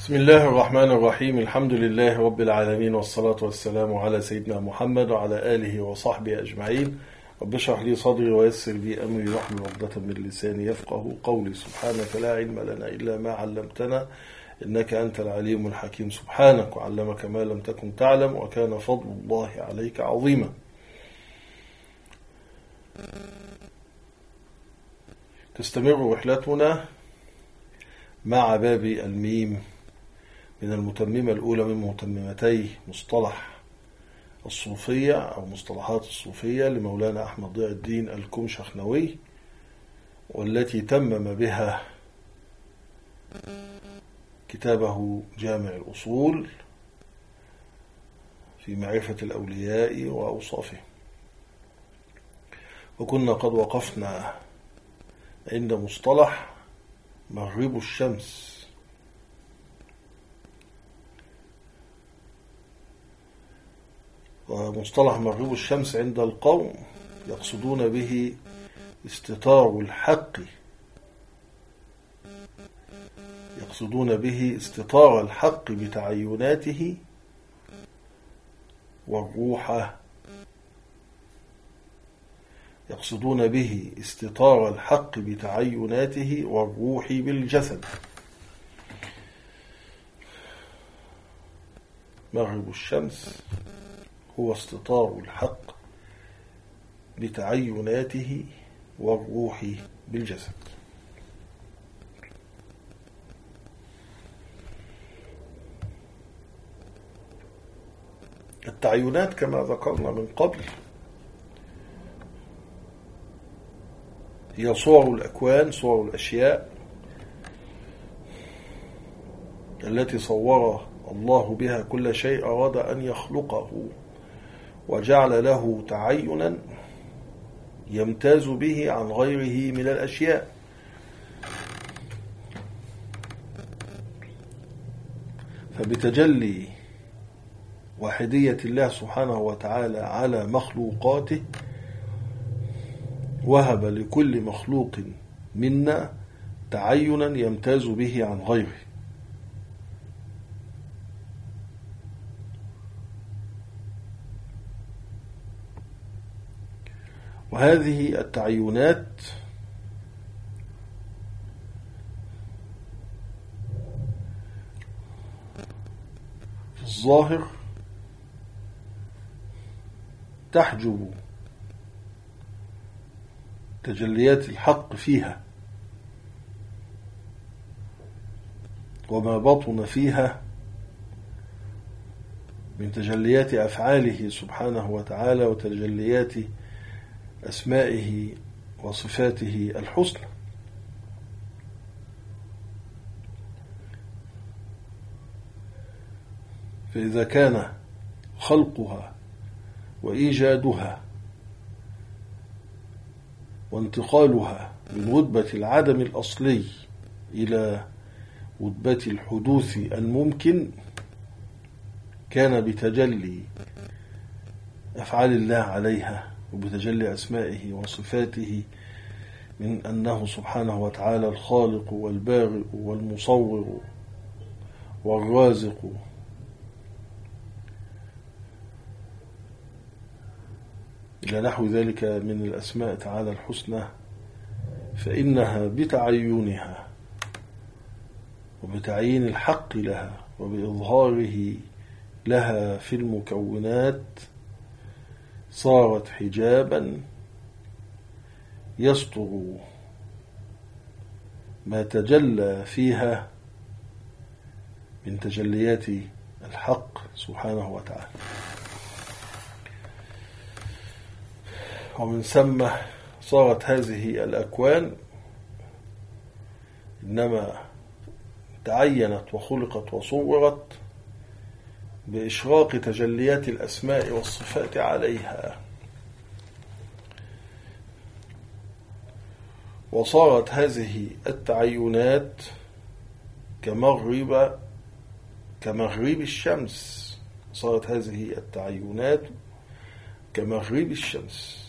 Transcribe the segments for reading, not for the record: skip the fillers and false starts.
بسم الله الرحمن الرحيم. الحمد لله رب العالمين، والصلاة والسلام على سيدنا محمد وعلى آله وصحبه أجمعين. رب اشرح لي صدري ويسر لي أمري واحلل عقدة من لساني يفقه قولي. سبحانك لا علم لنا إلا ما علمتنا إنك أنت العليم الحكيم. سبحانك وعلمك ما لم تكن تعلم وكان فضل الله عليك عظيما. تستمر رحلتنا مع باب الميم من المتممة الأولى من متممتي مصطلح الصوفية أو مصطلحات الصوفية لمولانا أحمد ضياء الدين الكمشخنوي، والتي تمم بها كتابه جامع الأصول في معرفة الأولياء وأوصافهم. وكنا قد وقفنا عند مصطلح مغرب الشمس، ومصطلح مغرب الشمس عند القوم يقصدون به استتار الحق، يقصدون به استتار الحق بتعيناته والروح، يقصدون به استتار الحق بتعيناته والروح بالجسد. مغرب الشمس هو استتار الحق بتعيناته والروح بالجسد. التعينات كما ذكرنا من قبل هي صور الأكوان، صور الأشياء التي صور الله بها كل شيء أراد أن يخلقه، وجعل له تعينا يمتاز به عن غيره من الأشياء. فبتجلي واحدية الله سبحانه وتعالى على مخلوقاته وهب لكل مخلوق منا تعينا يمتاز به عن غيره. وهذه التعينات في الظاهر تحجب تجليات الحق فيها، وما بطن فيها من تجليات أفعاله سبحانه وتعالى وتجليات أسمائه وصفاته الحسنى. فإذا كان خلقها وإيجادها وانتقالها من رتبة العدم الأصلي إلى رتبة الحدوث الممكن كان بتجلي أفعال الله عليها وبتجلي أسمائه وصفاته، من أنه سبحانه وتعالى الخالق والبارئ والمصور والرازق، إلى نحو ذلك من الأسماء تعالى الحسنى. فإنها بتعينها وبتعيين الحق لها وبإظهاره لها في المكونات صارت حجابا يستر ما تجلى فيها من تجليات الحق سبحانه وتعالى. ومن ثم صارت هذه الأكوان إنما تعينت وخلقت وصورت بإشراق تجليات الأسماء والصفات عليها، وصارت هذه التعينات كمغرب الشمس، صارت هذه التعينات كمغرب الشمس.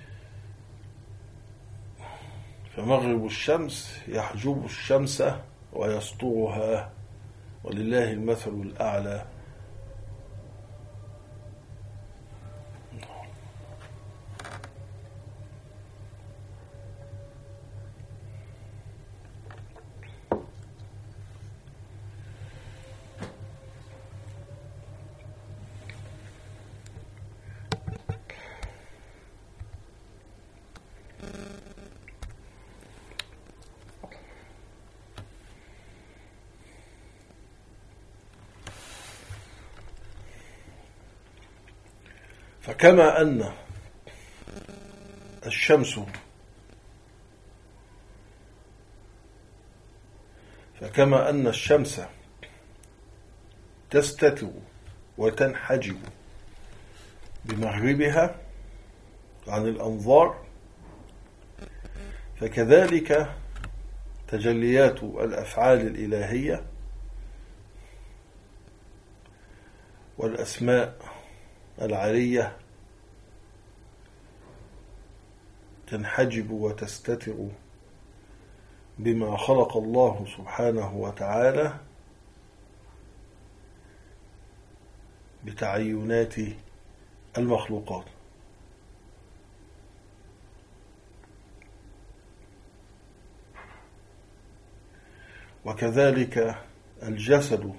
فمغرب الشمس يحجب الشمس ويسترها، ولله المثل الأعلى. فكما أن الشمس تستتر وتنحجب بمغربها عن الأنظار، فكذلك تجليات الأفعال الإلهية والأسماء العالية تنحجب وتستتر بما خلق الله سبحانه وتعالى بتعينات المخلوقات. وكذلك الجسد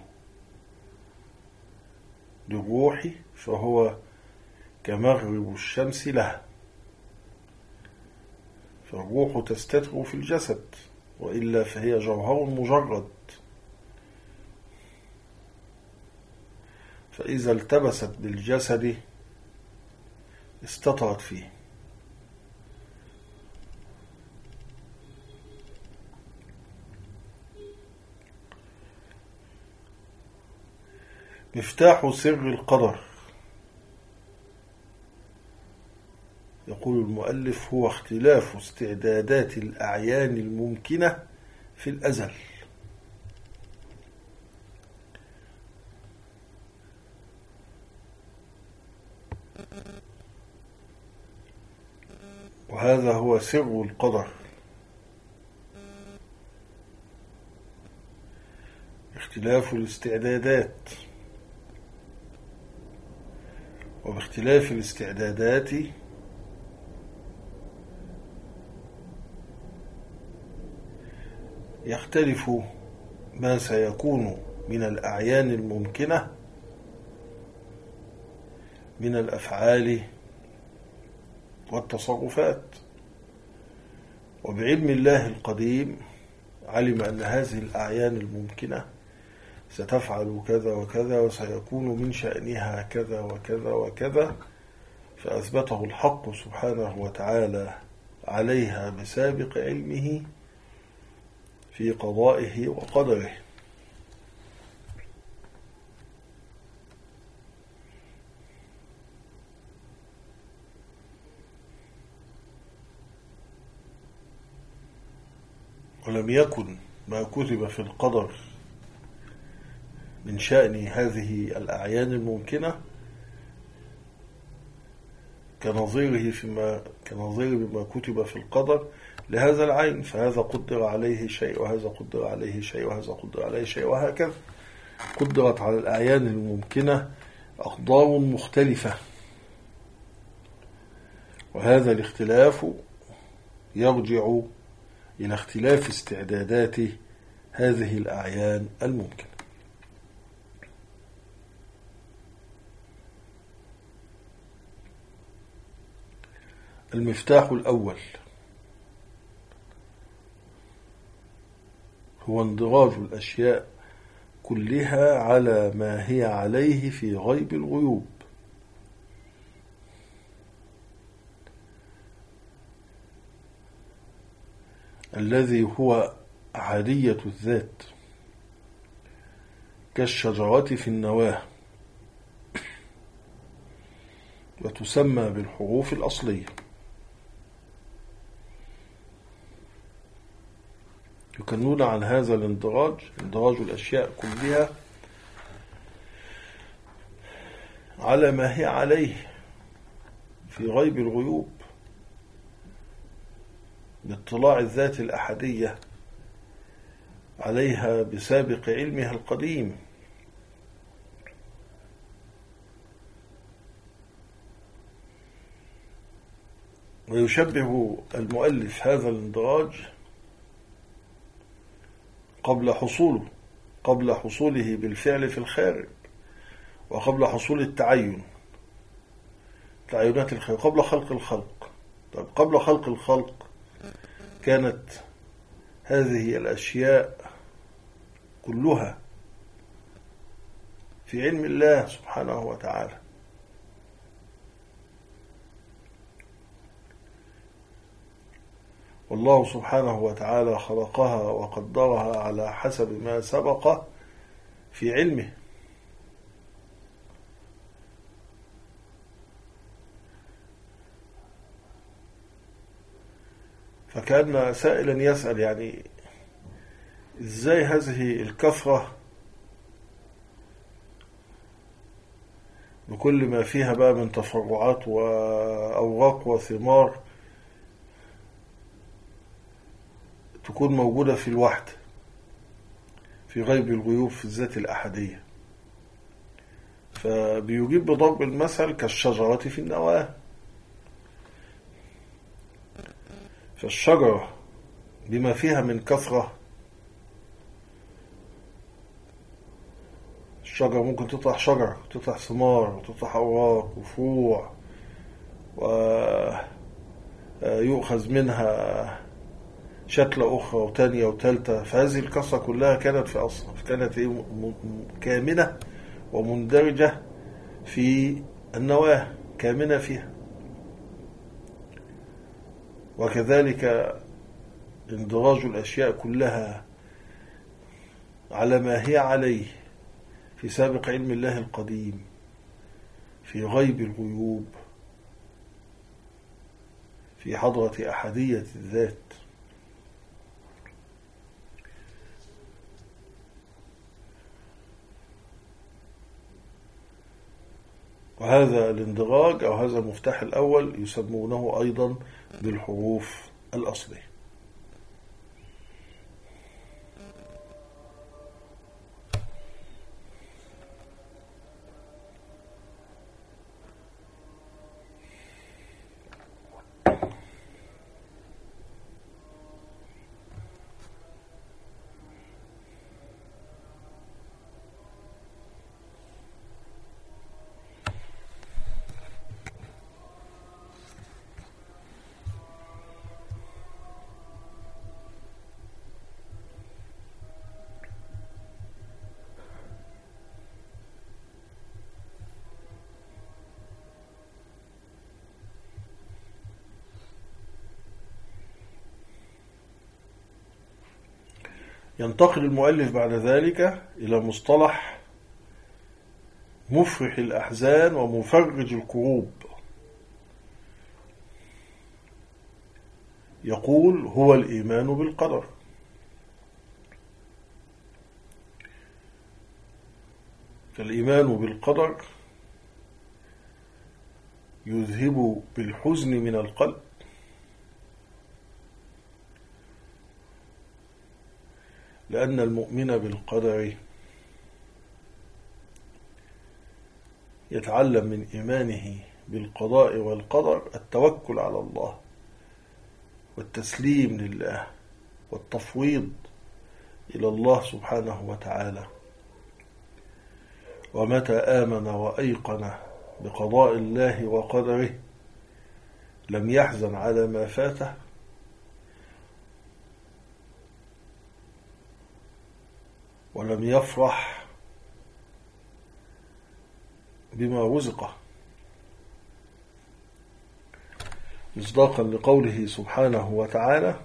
للروح فهو كمغرب الشمس له، فالروح تستتر في الجسد، وإلا فهي جوهر مجرد، فإذا التبست بالجسد استطرت فيه. مفتاح سر القدر، يقول المؤلف، هو اختلاف استعدادات الأعيان الممكنة في الأزل. وهذا هو سر القدر، اختلاف الاستعدادات، وباختلاف الاستعدادات يختلف ما سيكون من الأعيان الممكنة من الأفعال والتصرفات. وبعلم الله القديم علم أن هذه الأعيان الممكنة ستفعل كذا وكذا، وسيكون من شأنها كذا وكذا وكذا، فأثبته الحق سبحانه وتعالى عليها بسابق علمه في قضائه وقدره. ولم يكن ما كتب في القدر من شأن هذه الأعيان الممكنة كنظير بما كتب في القدر لهذا العين، فهذا قدر عليه شيء، وهذا قدر عليه شيء، وهذا قدر عليه شيء، وهكذا. قدرت على الأعيان الممكنة أقدار مختلفة، وهذا الاختلاف يرجع إلى اختلاف استعدادات هذه الأعيان الممكنة. المفتاح الأول هو اندراج الأشياء كلها على ما هي عليه في غيب الغيوب، الذي هو أحدية الذات كالشجرة في النواة، وتسمى بالحروف الأصلية. يكنون عن هذا اندراج الأشياء كلها على ما هي عليه في غيب الغيوب باطلاع الذات الأحدية عليها بسابق علمها القديم. ويشبه المؤلف هذا الاندراج قبل حصوله بالفعل في الخارج، وقبل حصول تعينات الخارج، قبل خلق الخلق. طيب قبل خلق الخلق كانت هذه الأشياء كلها في علم الله سبحانه وتعالى، والله سبحانه وتعالى خلقها وقدرها على حسب ما سبق في علمه. فكان سائلا يسأل يعني ازاي هذه الكثرة بكل ما فيها بقى من تفرعات وأوراق وثمار تكون موجودة في الوحد، في غيب الغيوب، في الذات الأحدية. فبيجيب بضرب المثل كالشجرة في النواة. فالشجرة بما فيها من كثرة، الشجرة ممكن تطلع شجرة، تطلع ثمار، وتطلع أوراق وفروع، ويؤخذ منها شكلة أخرى وتانية وتالتة. فهذه الكثرة كلها كانت في أصل، كانت كامنة ومندرجة في النواة، كامنة فيها. وكذلك اندراج الأشياء كلها على ما هي عليه في سابق علم الله القديم، في غيب الغيوب، في حضرة أحدية الذات. وهذا الاندراج أو هذا المفتاح الأول يسمونه أيضا بالحروف الأصلية. ينتقل المؤلف بعد ذلك إلى مصطلح مفرح الأحزان ومفرج الكروب. يقول هو الإيمان بالقدر. فالإيمان بالقدر يذهب بالحزن من القلب، لأن المؤمن بالقدر يتعلم من إيمانه بالقضاء والقدر التوكل على الله والتسليم لله والتفويض إلى الله سبحانه وتعالى. ومتى آمن وأيقن بقضاء الله وقدره لم يحزن على ما فاته، ولم يفرح بما رزقه، مصداقا لقوله سبحانه وتعالى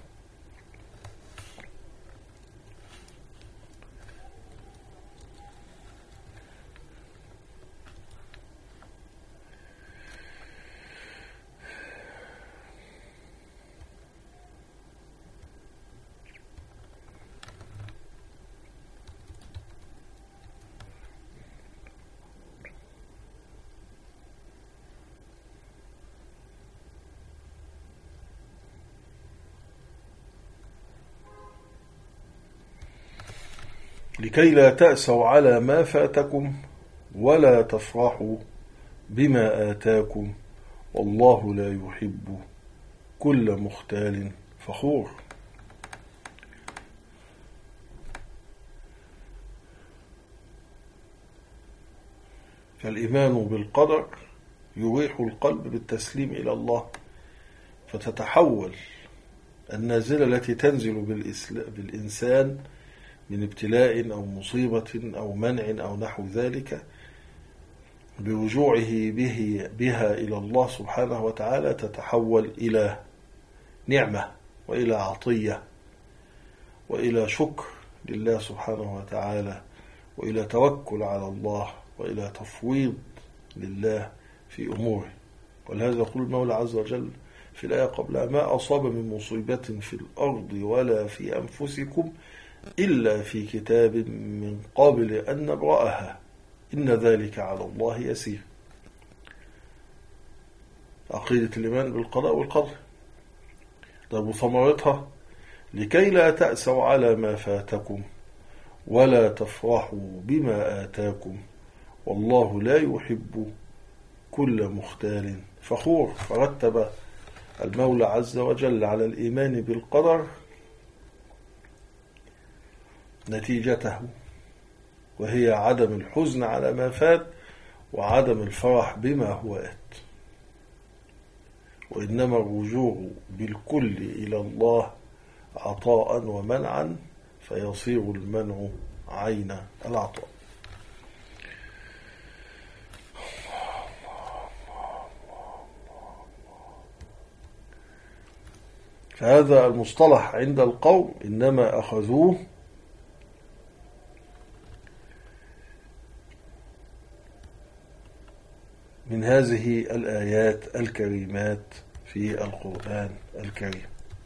لكي لا تأسوا على ما فاتكم ولا تفرحوا بما آتاكم والله لا يحب كل مختال فخور. فالإيمان بالقدر يريح القلب بالتسليم إلى الله، فتتحول النازلة التي تنزل بالإنسان من ابتلاء أو مصيبة أو منع أو نحو ذلك برجوعه بها إلى الله سبحانه وتعالى، تتحول إلى نعمة وإلى عطية وإلى شكر لله سبحانه وتعالى وإلى توكل على الله وإلى تفويض لله في أموره. ولهذا يقول المولى عز وجل في الآية قبلها: ما أصاب من مصيبة في الأرض ولا في أنفسكم إلا في كتاب من قبل أن نبرأها إن ذلك على الله يسير. عقيدة الإيمان بالقضاء والقدر. طيب وثمرتها: لكي لا تأسوا على ما فاتكم ولا تفرحوا بما آتاكم والله لا يحب كل مختال فخور. فرتب المولى عز وجل على الإيمان بالقدر نتيجته، وهي عدم الحزن على ما فات وعدم الفرح بما هو آت، وإنما الرجوع بالكل إلى الله عطاء ومنعا فيصير المنع عين العطاء. فهذا المصطلح عند القوم إنما أخذوه من هذه الآيات الكريمات في القرآن الكريم.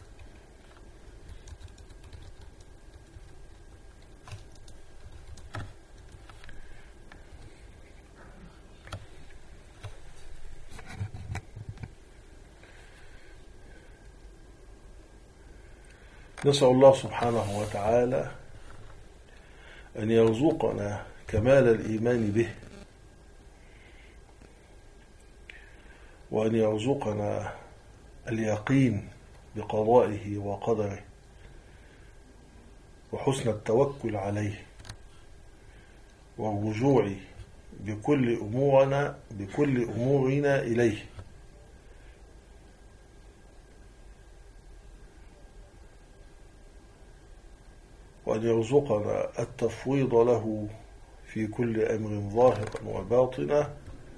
نسأل الله سبحانه وتعالى أن يرزقنا كمال الإيمان به، وأن يرزقنا اليقين بقضائه وقدره وحسن التوكل عليه والرجوع بكل أمورنا إليه، وأن يرزقنا التفويض له في كل أمر ظاهر وباطنة،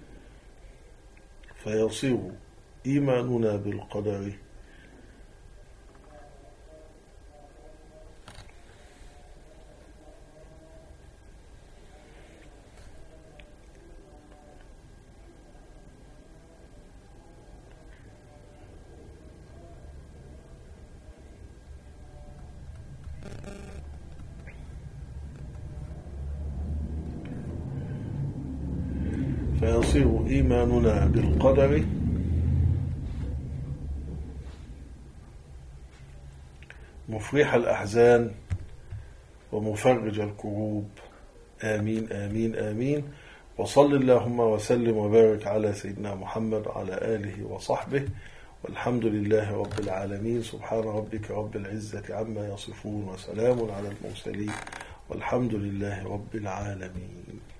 فيصير إيماننا بالقدر مفرح الأحزان ومفرج الكروب. آمين آمين آمين. وصل اللهم وسلم وبارك على سيدنا محمد وعلى آله وصحبه، والحمد لله رب العالمين. سبحان ربك رب العزة عما يصفون وسلام على المرسلين والحمد لله رب العالمين.